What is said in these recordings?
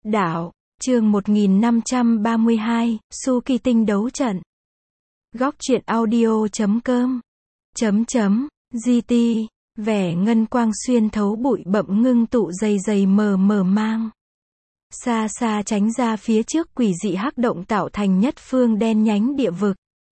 Đạo, chương 1532, Su Kỳ Tinh đấu trận. Góc truyện audio.com GT, vẻ ngân quang xuyên thấu bụi bậm ngưng tụ dày dày mờ mờ mang. Xa xa tránh ra phía trước quỷ dị hắc động tạo thành nhất phương đen nhánh địa vực.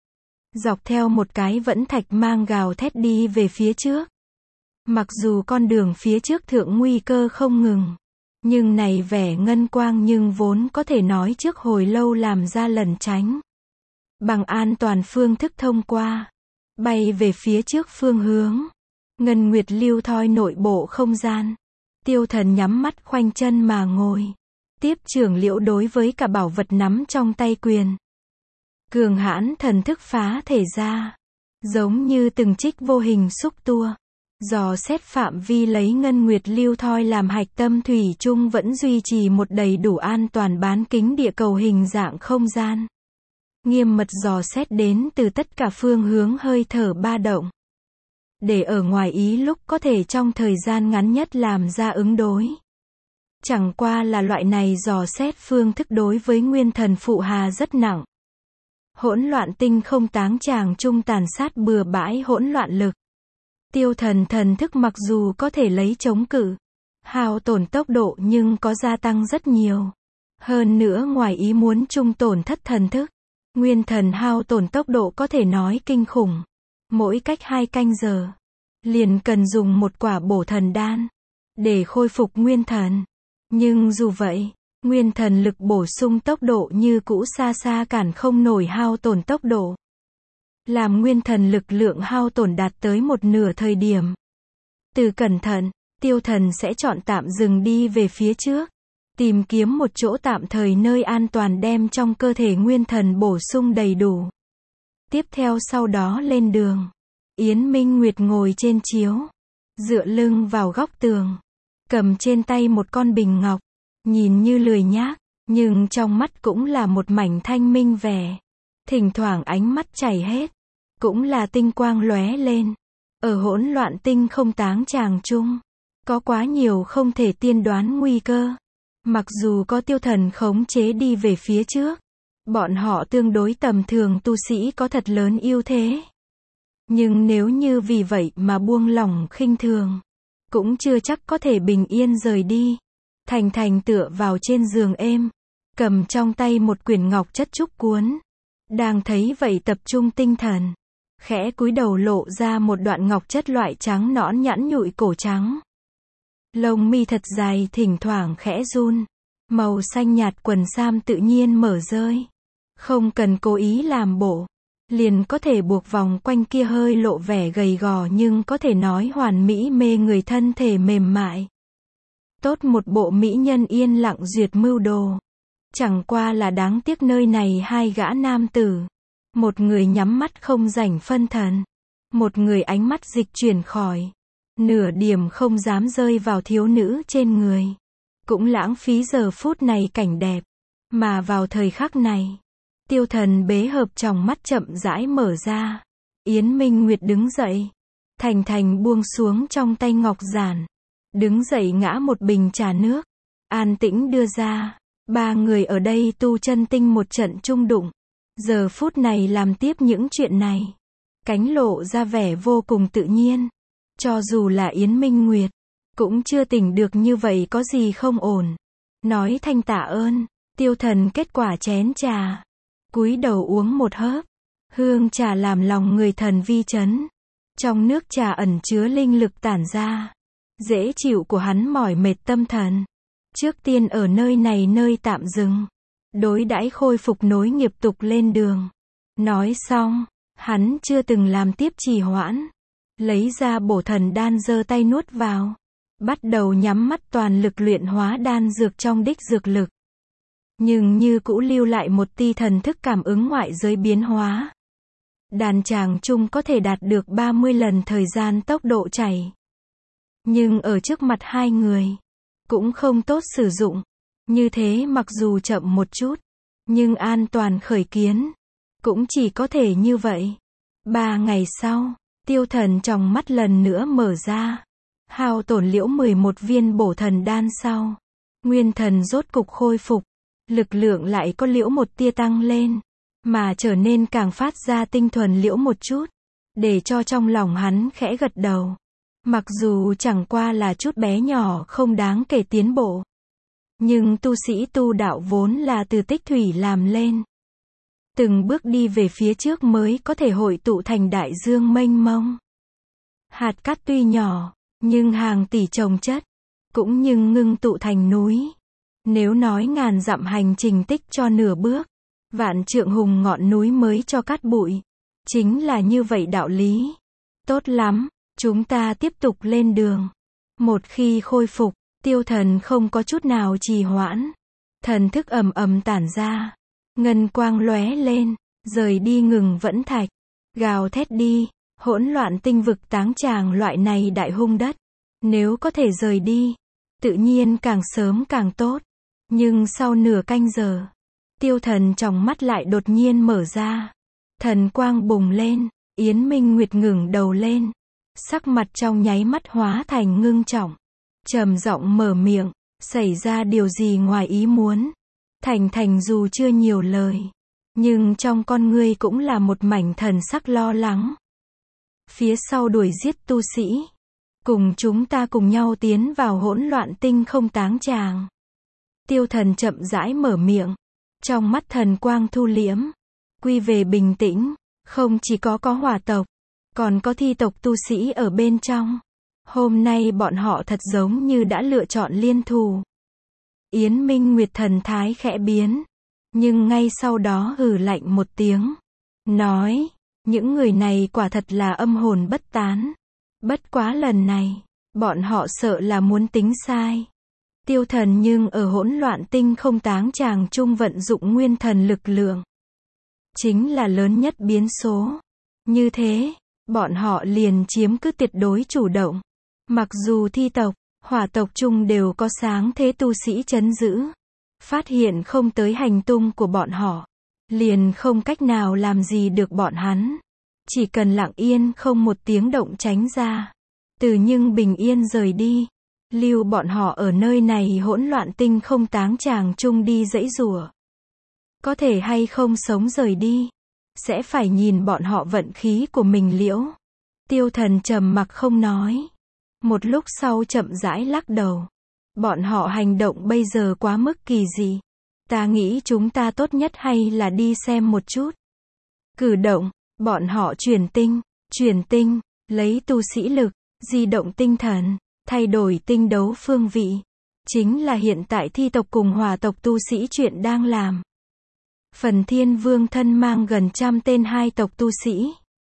Dọc theo một cái vẫn thạch mang gào thét đi về phía trước. Mặc dù con đường phía trước thượng nguy cơ không ngừng. Nhưng này vẻ ngân quang nhưng vốn có thể nói trước hồi lâu làm ra lẩn tránh. Bằng an toàn phương thức thông qua. Bay về phía trước phương hướng. Ngân Nguyệt lưu thoi nội bộ không gian. Tiêu Thần nhắm mắt khoanh chân mà ngồi. Tiếp trưởng liễu đối với cả bảo vật nắm trong tay quyền. Cường hãn thần thức phá thể ra. Giống như từng trích vô hình xúc tua. Dò xét phạm vi lấy Ngân Nguyệt lưu thoi làm hạch tâm thủy chung vẫn duy trì một đầy đủ an toàn bán kính địa cầu hình dạng không gian. Nghiêm mật dò xét đến từ tất cả phương hướng hơi thở ba động. Để ở ngoài ý lúc có thể trong thời gian ngắn nhất làm ra ứng đối. Chẳng qua là loại này dò xét phương thức đối với nguyên thần phụ hà rất nặng. Hỗn loạn tinh không táng tràng trung tàn sát bừa bãi hỗn loạn lực. Tiêu Thần thần thức mặc dù có thể lấy chống cự, hao tổn tốc độ nhưng có gia tăng rất nhiều. Hơn nữa ngoài ý muốn trung tổn thất thần thức, nguyên thần hao tổn tốc độ có thể nói kinh khủng. Mỗi cách 2 canh giờ, liền cần dùng một quả bổ thần đan, để khôi phục nguyên thần. Nhưng dù vậy, nguyên thần lực bổ sung tốc độ như cũ xa xa cản không nổi hao tổn tốc độ. Làm nguyên thần lực lượng hao tổn đạt tới một nửa thời điểm. Từ cẩn thận, Tiêu Thần sẽ chọn tạm dừng đi về phía trước. Tìm kiếm một chỗ tạm thời nơi an toàn đem trong cơ thể nguyên thần bổ sung đầy đủ. Tiếp theo sau đó lên đường. Yến Minh Nguyệt ngồi trên chiếu. Dựa lưng vào góc tường. Cầm trên tay một con bình ngọc. Nhìn như lười nhác, nhưng trong mắt cũng là một mảnh thanh minh vẻ. Thỉnh thoảng ánh mắt chảy hết. Cũng là tinh quang lóe lên. Ở hỗn loạn tinh không táng tràng chung. Có quá nhiều không thể tiên đoán nguy cơ. Mặc dù có Tiêu Thần khống chế đi về phía trước. Bọn họ tương đối tầm thường tu sĩ có thật lớn ưu thế. Nhưng nếu như vì vậy mà buông lỏng khinh thường. Cũng chưa chắc có thể bình yên rời đi. Thành Thành tựa vào trên giường êm. Cầm trong tay một quyển ngọc chất trúc cuốn. Đang thấy vậy tập trung tinh thần. Khẽ cúi đầu lộ ra một đoạn ngọc chất loại trắng nõn nhẵn nhụi cổ trắng. Lông mi thật dài thỉnh thoảng khẽ run. Màu xanh nhạt quần sam tự nhiên mở rơi. Không cần cố ý làm bộ. Liền có thể buộc vòng quanh kia hơi lộ vẻ gầy gò nhưng có thể nói hoàn mỹ mê người thân thể mềm mại. Tốt một bộ mỹ nhân yên lặng duyệt mưu đồ. Chẳng qua là đáng tiếc nơi này hai gã nam tử. Một người nhắm mắt không rảnh phân thần. Một người ánh mắt dịch chuyển khỏi. Nửa điểm không dám rơi vào thiếu nữ trên người. Cũng lãng phí giờ phút này cảnh đẹp. Mà vào thời khắc này. Tiêu Thần bế hợp tròng mắt chậm rãi mở ra. Yến Minh Nguyệt đứng dậy. Thành Thành buông xuống trong tay ngọc giản. Đứng dậy ngã một bình trà nước. An tĩnh đưa ra. 3 người ở đây tu chân tinh một trận chung đụng. Giờ phút này làm tiếp những chuyện này. Cánh lộ ra vẻ vô cùng tự nhiên. Cho dù là Yến Minh Nguyệt. Cũng chưa tỉnh được như vậy có gì không ổn. Nói thanh tạ ơn. Tiêu Thần kết quả chén trà. Cúi đầu uống một hớp. Hương trà làm lòng người thần vi chấn. Trong nước trà ẩn chứa linh lực tản ra. Dễ chịu của hắn mỏi mệt tâm thần. Trước tiên ở nơi này nơi tạm dừng. Đối đãi khôi phục nối nghiệp tục lên đường. Nói xong, hắn chưa từng làm tiếp trì hoãn. Lấy ra bổ thần đan giơ tay nuốt vào. Bắt đầu nhắm mắt toàn lực luyện hóa đan dược trong đích dược lực. Nhưng như cũ lưu lại một tia thần thức cảm ứng ngoại giới biến hóa. Đan tràng chung có thể đạt được 30 lần thời gian tốc độ chảy. Nhưng ở trước mặt hai người, cũng không tốt sử dụng. Như thế mặc dù chậm một chút, nhưng an toàn khởi kiến. Cũng chỉ có thể như vậy. 3 ngày sau, Tiêu Thần trong mắt lần nữa mở ra. Hao tổn liễu 11 viên bổ thần đan sau. Nguyên thần rốt cục khôi phục, lực lượng lại có liễu một tia tăng lên, mà trở nên càng phát ra tinh thuần liễu một chút, để cho trong lòng hắn khẽ gật đầu. Mặc dù chẳng qua là chút bé nhỏ không đáng kể tiến bộ, nhưng tu sĩ tu đạo vốn là từ tích thủy làm lên. Từng bước đi về phía trước mới có thể hội tụ thành đại dương mênh mông. Hạt cát tuy nhỏ, nhưng hàng tỷ chồng chất, cũng nhưng ngưng tụ thành núi. Nếu nói ngàn dặm hành trình tích cho nửa bước, vạn trượng hùng ngọn núi mới cho cát bụi. Chính là như vậy đạo lý. Tốt lắm, chúng ta tiếp tục lên đường. Một khi khôi phục, Tiêu Thần không có chút nào trì hoãn. Thần thức ầm ầm tản ra, ngân quang lóe lên, rời đi ngừng vẫn thạch, gào thét đi, hỗn loạn tinh vực táng tràng loại này đại hung đất. Nếu có thể rời đi, tự nhiên càng sớm càng tốt. Nhưng sau nửa canh giờ, Tiêu Thần tròng mắt lại đột nhiên mở ra. Thần quang bùng lên, Yến Minh Nguyệt ngẩng đầu lên, sắc mặt trong nháy mắt hóa thành ngưng trọng, trầm giọng mở miệng, xảy ra điều gì ngoài ý muốn. Thành dù chưa nhiều lời, nhưng trong con ngươi cũng là một mảnh thần sắc lo lắng. Phía sau đuổi giết tu sĩ, cùng chúng ta cùng nhau tiến vào hỗn loạn tinh không táng tràng. Tiêu Thần chậm rãi mở miệng, trong mắt thần quang thu liễm, quy về bình tĩnh, không chỉ có hỏa tộc, còn có thi tộc tu sĩ ở bên trong. Hôm nay bọn họ thật giống như đã lựa chọn liên thủ. Yến Minh Nguyệt thần thái khẽ biến, nhưng ngay sau đó hừ lạnh một tiếng, nói, những người này quả thật là âm hồn bất tán. Bất quá lần này, bọn họ sợ là muốn tính sai. Tiêu Thần nhưng ở hỗn loạn tinh không táng tràng trung vận dụng nguyên thần lực lượng, chính là lớn nhất biến số. Như thế, bọn họ liền chiếm cứ tuyệt đối chủ động. Mặc dù thi tộc, hỏa tộc chung đều có sáng thế tu sĩ trấn giữ, phát hiện không tới hành tung của bọn họ, liền không cách nào làm gì được bọn hắn. Chỉ cần lặng yên không một tiếng động tránh ra, từ nhưng bình yên rời đi, lưu bọn họ ở nơi này hỗn loạn tinh không táng tràng chung đi giãy giụa. Có thể hay không sống rời đi, sẽ phải nhìn bọn họ vận khí của mình liễu. Tiêu Thần trầm mặc không nói. Một lúc sau chậm rãi lắc đầu. Bọn họ hành động bây giờ quá mức kỳ dị. Ta nghĩ chúng ta tốt nhất hay là đi xem một chút. Cử động, bọn họ chuyển tinh, lấy tu sĩ lực, di động tinh thần, thay đổi tinh đấu phương vị. Chính là hiện tại thi tộc cùng hỏa tộc tu sĩ chuyện đang làm. Phần Thiên Vương thân mang gần 100 tên hai tộc tu sĩ,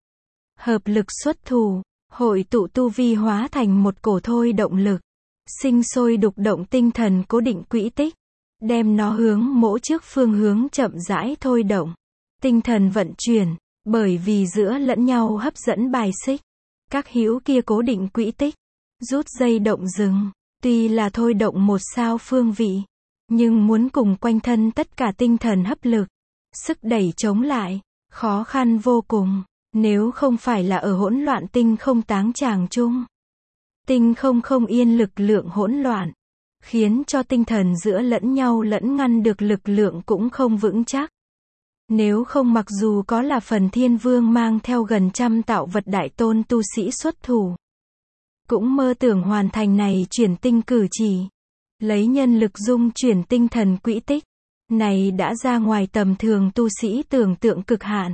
hợp lực xuất thủ, hội tụ tu vi hóa thành một cổ thôi động lực, sinh sôi đục động tinh thần cố định quỹ tích, đem nó hướng mỗi trước phương hướng chậm rãi thôi động. Tinh thần vận chuyển, bởi vì giữa lẫn nhau hấp dẫn bài xích, các hữu kia cố định quỹ tích, rút dây động dừng, tuy là thôi động một sao phương vị, nhưng muốn cùng quanh thân tất cả tinh thần hấp lực, sức đẩy chống lại, khó khăn vô cùng. Nếu không phải là ở hỗn loạn tinh không táng tràng chung, tinh không yên lực lượng hỗn loạn, khiến cho tinh thần giữa lẫn nhau lẫn ngăn được lực lượng cũng không vững chắc. Nếu không, mặc dù có là Phần Thiên Vương mang theo gần 100 tạo vật đại tôn tu sĩ xuất thủ, cũng mơ tưởng hoàn thành này chuyển tinh cử chỉ, lấy nhân lực dung chuyển tinh thần quỹ tích, này đã ra ngoài tầm thường tu sĩ tưởng tượng cực hạn.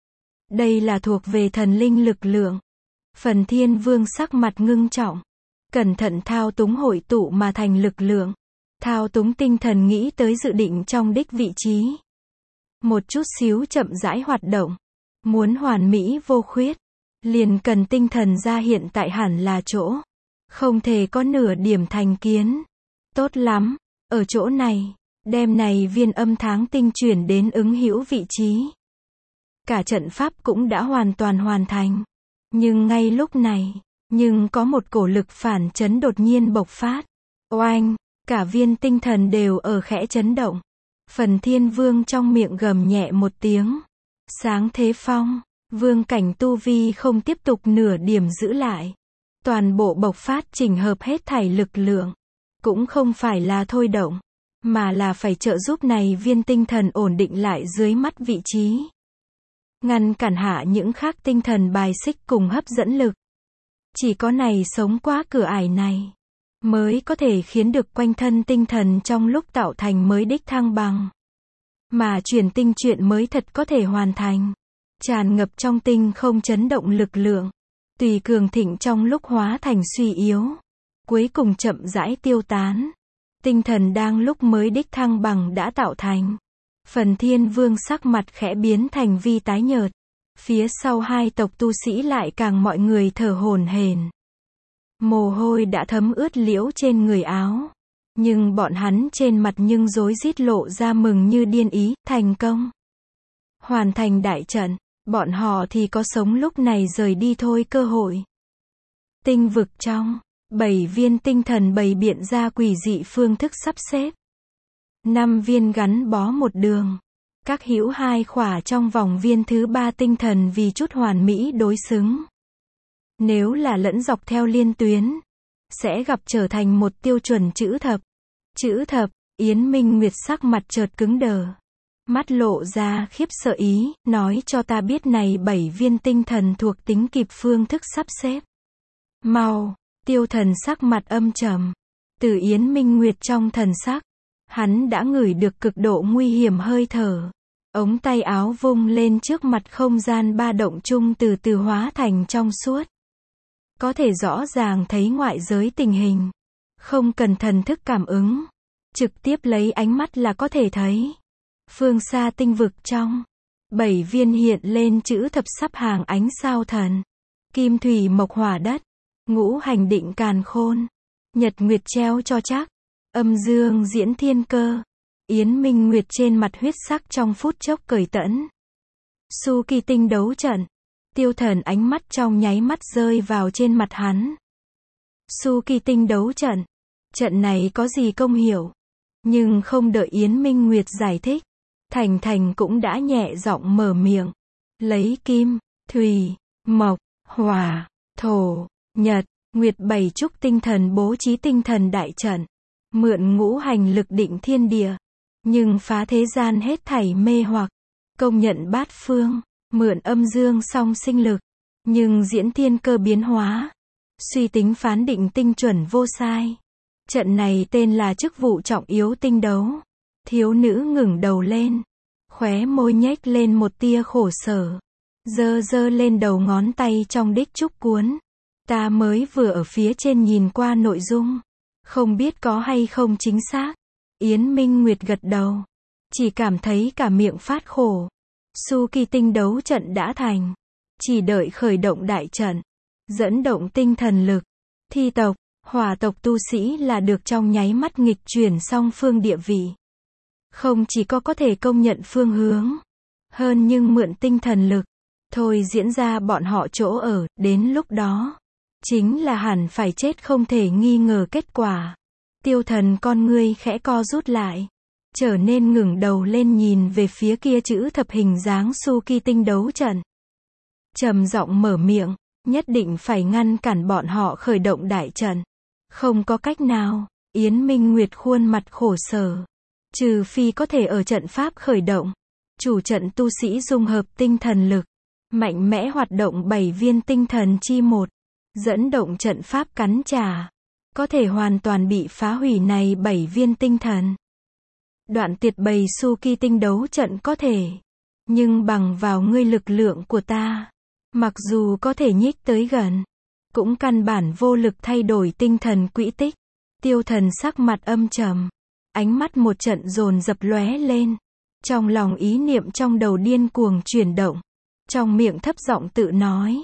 Đây là thuộc về thần linh lực lượng. Phần Thiên Vương sắc mặt ngưng trọng, cẩn thận thao túng hội tụ mà thành lực lượng, thao túng tinh thần nghĩ tới dự định trong đích vị trí. Một chút xíu chậm rãi hoạt động, muốn hoàn mỹ vô khuyết, liền cần tinh thần ra hiện tại hẳn là chỗ, không thể có nửa điểm thành kiến. Tốt lắm, ở chỗ này, đem này viên âm tháng tinh chuyển đến ứng hữu vị trí. Cả trận pháp cũng đã hoàn toàn hoàn thành. Nhưng ngay lúc này, có một cổ lực phản chấn đột nhiên bộc phát. Oanh, cả viên tinh thần đều ở khẽ chấn động. Phần Thiên Vương trong miệng gầm nhẹ một tiếng. Sáng thế phong, vương cảnh tu vi không tiếp tục nửa điểm giữ lại. Toàn bộ bộc phát chỉnh hợp hết thảy lực lượng. cũng không phải là thôi động, mà là phải trợ giúp này viên tinh thần ổn định lại dưới mắt vị trí. Ngăn cản hạ những khác tinh thần bài xích cùng hấp dẫn lực. Chỉ có này sống qua cửa ải này, mới có thể khiến được quanh thân tinh thần trong lúc tạo thành mới đích thăng bằng. Mà chuyển tinh chuyện mới thật có thể hoàn thành. Tràn ngập trong tinh không chấn động lực lượng. Tùy cường thịnh trong lúc hóa thành suy yếu. Cuối cùng chậm rãi tiêu tán. Tinh thần đang lúc mới đích thăng bằng đã tạo thành. Phần Thiên Vương sắc mặt khẽ biến thành vi tái nhợt. Phía sau hai tộc tu sĩ lại càng mọi người thở hổn hển. Mồ hôi đã thấm ướt liễu trên người áo. Nhưng bọn hắn trên mặt nhưng rối rít lộ ra mừng như điên ý, thành công. Hoàn thành đại trận, bọn họ thì có sống lúc này rời đi thôi cơ hội. Tinh vực trong, 7 viên tinh thần bày biện ra quỷ dị phương thức sắp xếp. 5 viên gắn bó một đường. Các hữu 2 khỏa trong vòng viên thứ 3 tinh thần vì chút hoàn mỹ đối xứng. Nếu là lẫn dọc theo liên tuyến, sẽ gặp trở thành một tiêu chuẩn chữ thập. Chữ thập, Yến Minh Nguyệt sắc mặt chợt cứng đờ. Mắt lộ ra khiếp sợ ý, nói cho ta biết này 7 viên tinh thần thuộc tính kịp phương thức sắp xếp. Mau, Tiêu Thần sắc mặt âm trầm. Từ Yến Minh Nguyệt trong thần sắc, hắn đã ngửi được cực độ nguy hiểm hơi thở. Ống tay áo vung lên trước mặt không gian ba động chung từ từ hóa thành trong suốt. Có thể rõ ràng thấy ngoại giới tình hình. Không cần thần thức cảm ứng. Trực tiếp lấy ánh mắt là có thể thấy. Phương xa tinh vực trong. 7 viên hiện lên chữ thập sắp hàng ánh sao thần. Kim thủy mộc hỏa đất. Ngũ hành định càn khôn. Nhật nguyệt treo cho chắc. Âm dương diễn thiên cơ. Yến Minh Nguyệt trên mặt huyết sắc trong phút chốc cởi tẫn. Su Kỳ tinh đấu trận. Tiêu Thần ánh mắt trong nháy mắt rơi vào trên mặt hắn. Su Kỳ tinh đấu trận. Trận này có gì công hiệu? Nhưng không đợi Yến Minh Nguyệt giải thích. Thành Thành cũng đã nhẹ giọng mở miệng. Lấy kim, thủy, mộc, hỏa, thổ, nhật, nguyệt 7 trúc tinh thần bố trí tinh thần đại trận. Mượn ngũ hành lực định thiên địa. Nhưng phá thế gian hết thảy mê hoặc. Công nhận bát phương. Mượn âm dương song sinh lực. Nhưng diễn thiên cơ biến hóa. Suy tính phán định tinh chuẩn vô sai. Trận này tên là chức vụ trọng yếu tinh đấu. Thiếu nữ ngẩng đầu lên. Khóe môi nhếch lên một tia khổ sở. Giơ lên đầu ngón tay trong đích trúc cuốn. Ta mới vừa ở phía trên nhìn qua nội dung. Không biết có hay không chính xác. Yến Minh Nguyệt gật đầu. Chỉ cảm thấy cả miệng phát khổ. Su Kỳ tinh đấu trận đã thành. Chỉ đợi khởi động đại trận. Dẫn động tinh thần lực. Thi tộc, hỏa tộc tu sĩ là được trong nháy mắt nghịch chuyển song phương địa vị. Không chỉ có thể công nhận phương hướng. Hơn nhưng mượn tinh thần lực. Thôi diễn ra bọn họ chỗ ở, đến lúc đó. Chính là hẳn phải chết không thể nghi ngờ kết quả. Tiêu Thần con ngươi khẽ co rút lại. Trở nên ngẩng đầu lên nhìn về phía kia chữ thập hình dáng Su Kỳ tinh đấu trận. Trầm giọng mở miệng. Nhất định phải ngăn cản bọn họ khởi động đại trận. Không có cách nào. Yến Minh Nguyệt khuôn mặt khổ sở. Trừ phi có thể ở trận pháp khởi động. Chủ trận tu sĩ dung hợp tinh thần lực. Mạnh mẽ hoạt động 7 viên tinh thần chi một. Dẫn động trận pháp cắn trả. Có thể hoàn toàn bị phá hủy này 7 viên tinh thần. Đoạn tiệt bày Su Kỳ tinh đấu trận có thể. Nhưng bằng vào ngươi lực lượng của ta. Mặc dù có thể nhích tới gần. Cũng căn bản vô lực thay đổi tinh thần quỹ tích. Tiêu Thần sắc mặt âm trầm. Ánh mắt một trận dồn dập lóe lên. Trong lòng ý niệm trong đầu điên cuồng chuyển động. Trong miệng thấp giọng tự nói.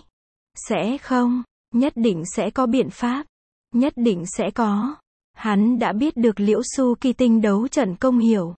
Sẽ không, nhất định sẽ có biện pháp. Nhất định sẽ có. Hắn đã biết được Liễu Su Kỳ tinh đấu trận công hiệu.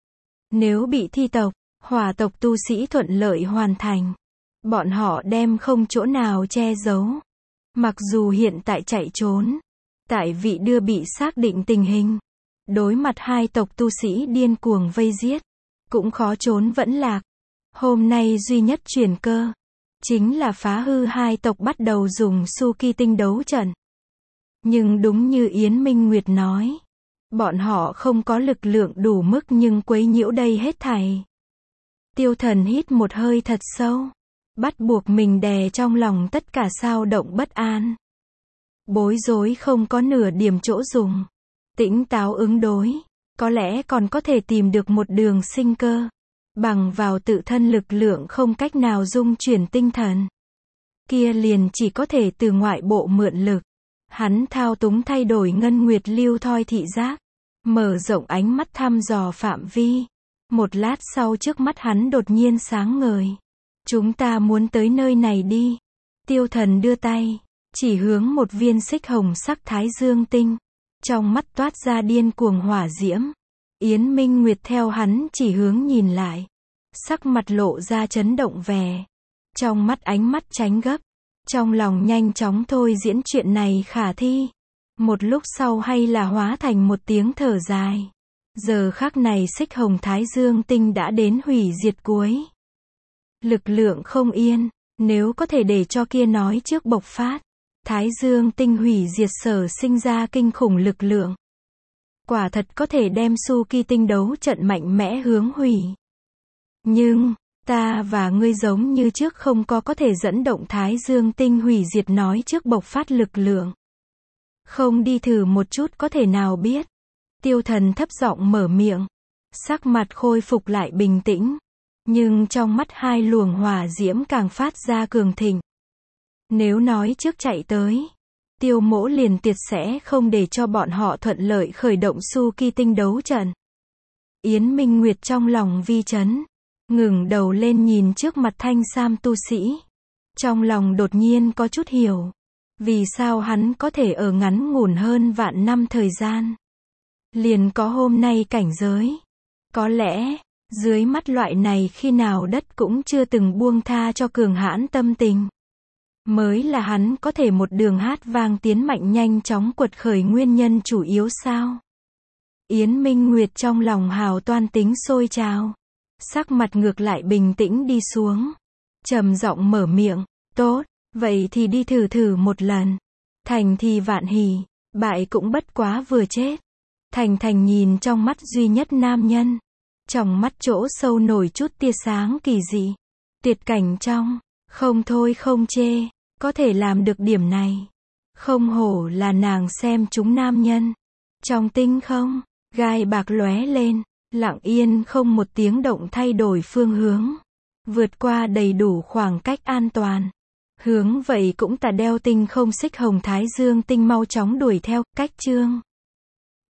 Nếu bị thi tộc, hỏa tộc tu sĩ thuận lợi hoàn thành. Bọn họ đem không chỗ nào che giấu. Mặc dù hiện tại chạy trốn. Tại vị đưa bị xác định tình hình. Đối mặt hai tộc tu sĩ điên cuồng vây giết. Cũng khó trốn vẫn lạc. Hôm nay duy nhất chuyển cơ. Chính là phá hư hai tộc bắt đầu dùng Su Kỳ tinh đấu trận. Nhưng đúng như Yến Minh Nguyệt nói. Bọn họ không có lực lượng đủ mức nhưng quấy nhiễu đây hết thảy. Tiêu Thần hít một hơi thật sâu. Bắt buộc mình đè trong lòng tất cả xao động bất an. Bối rối không có nửa điểm chỗ dùng. Tỉnh táo ứng đối. Có lẽ còn có thể tìm được một đường sinh cơ. Bằng vào tự thân lực lượng không cách nào dung chuyển tinh thần. Kia liền chỉ có thể từ ngoại bộ mượn lực. Hắn thao túng thay đổi ngân nguyệt lưu thoi thị giác. Mở rộng ánh mắt thăm dò phạm vi. Một lát sau trước mắt hắn đột nhiên sáng ngời. Chúng ta muốn tới nơi này đi. Tiêu Thần đưa tay. Chỉ hướng một viên xích hồng sắc thái dương tinh. Trong mắt toát ra điên cuồng hỏa diễm. Yến Minh Nguyệt theo hắn chỉ hướng nhìn lại. Sắc mặt lộ ra chấn động vẻ. Trong mắt ánh mắt tránh gấp. Trong lòng nhanh chóng thôi diễn chuyện này khả thi. Một lúc sau hay là hóa thành một tiếng thở dài. Giờ khắc này xích hồng thái dương tinh đã đến hủy diệt cuối. Lực lượng không yên. Nếu có thể để cho kia nói trước bộc phát. Thái dương tinh hủy diệt sở sinh ra kinh khủng lực lượng. Quả thật có thể đem Suki tinh đấu trận mạnh mẽ hướng hủy. Nhưng, ta và ngươi giống như trước không có thể dẫn động Thái dương tinh hủy diệt nói trước bộc phát lực lượng. Không đi thử một chút có thể nào biết. Tiêu Thần thấp giọng mở miệng. Sắc mặt khôi phục lại bình tĩnh. Nhưng trong mắt hai luồng hỏa diễm càng phát ra cường thịnh. Nếu nói trước chạy tới, Tiêu Mỗ liền tuyệt sẽ không để cho bọn họ thuận lợi khởi động Suki tinh đấu trận. Yến Minh Nguyệt trong lòng vi chấn, ngừng đầu lên nhìn trước mặt thanh sam tu sĩ. Trong lòng đột nhiên có chút hiểu. Vì sao hắn có thể ở ngắn ngủn hơn vạn năm thời gian. Liền có hôm nay cảnh giới. Có lẽ, dưới mắt loại này khi nào đất cũng chưa từng buông tha cho cường hãn tâm tình. Mới là hắn có thể một đường hát vang tiến mạnh nhanh chóng quật khởi nguyên nhân chủ yếu sao? Yến Minh Nguyệt trong lòng hào toan tính sôi trào. Sắc mặt ngược lại bình tĩnh đi xuống. Trầm giọng mở miệng, tốt, vậy thì đi thử một lần. Thành thì vạn hỉ, bại cũng bất quá vừa chết. Thành nhìn trong mắt duy nhất nam nhân. Trong mắt chỗ sâu nổi chút tia sáng kỳ dị. Tuyệt cảnh trong, không thôi không chê, có thể làm được điểm này. Không hổ là nàng xem chúng nam nhân. Trong tinh không, gai bạc lóe lên, lặng yên không một tiếng động thay đổi phương hướng. Vượt qua đầy đủ khoảng cách an toàn. Hướng vậy cũng tà đeo tinh không xích hồng thái dương tinh mau chóng đuổi theo, cách chương.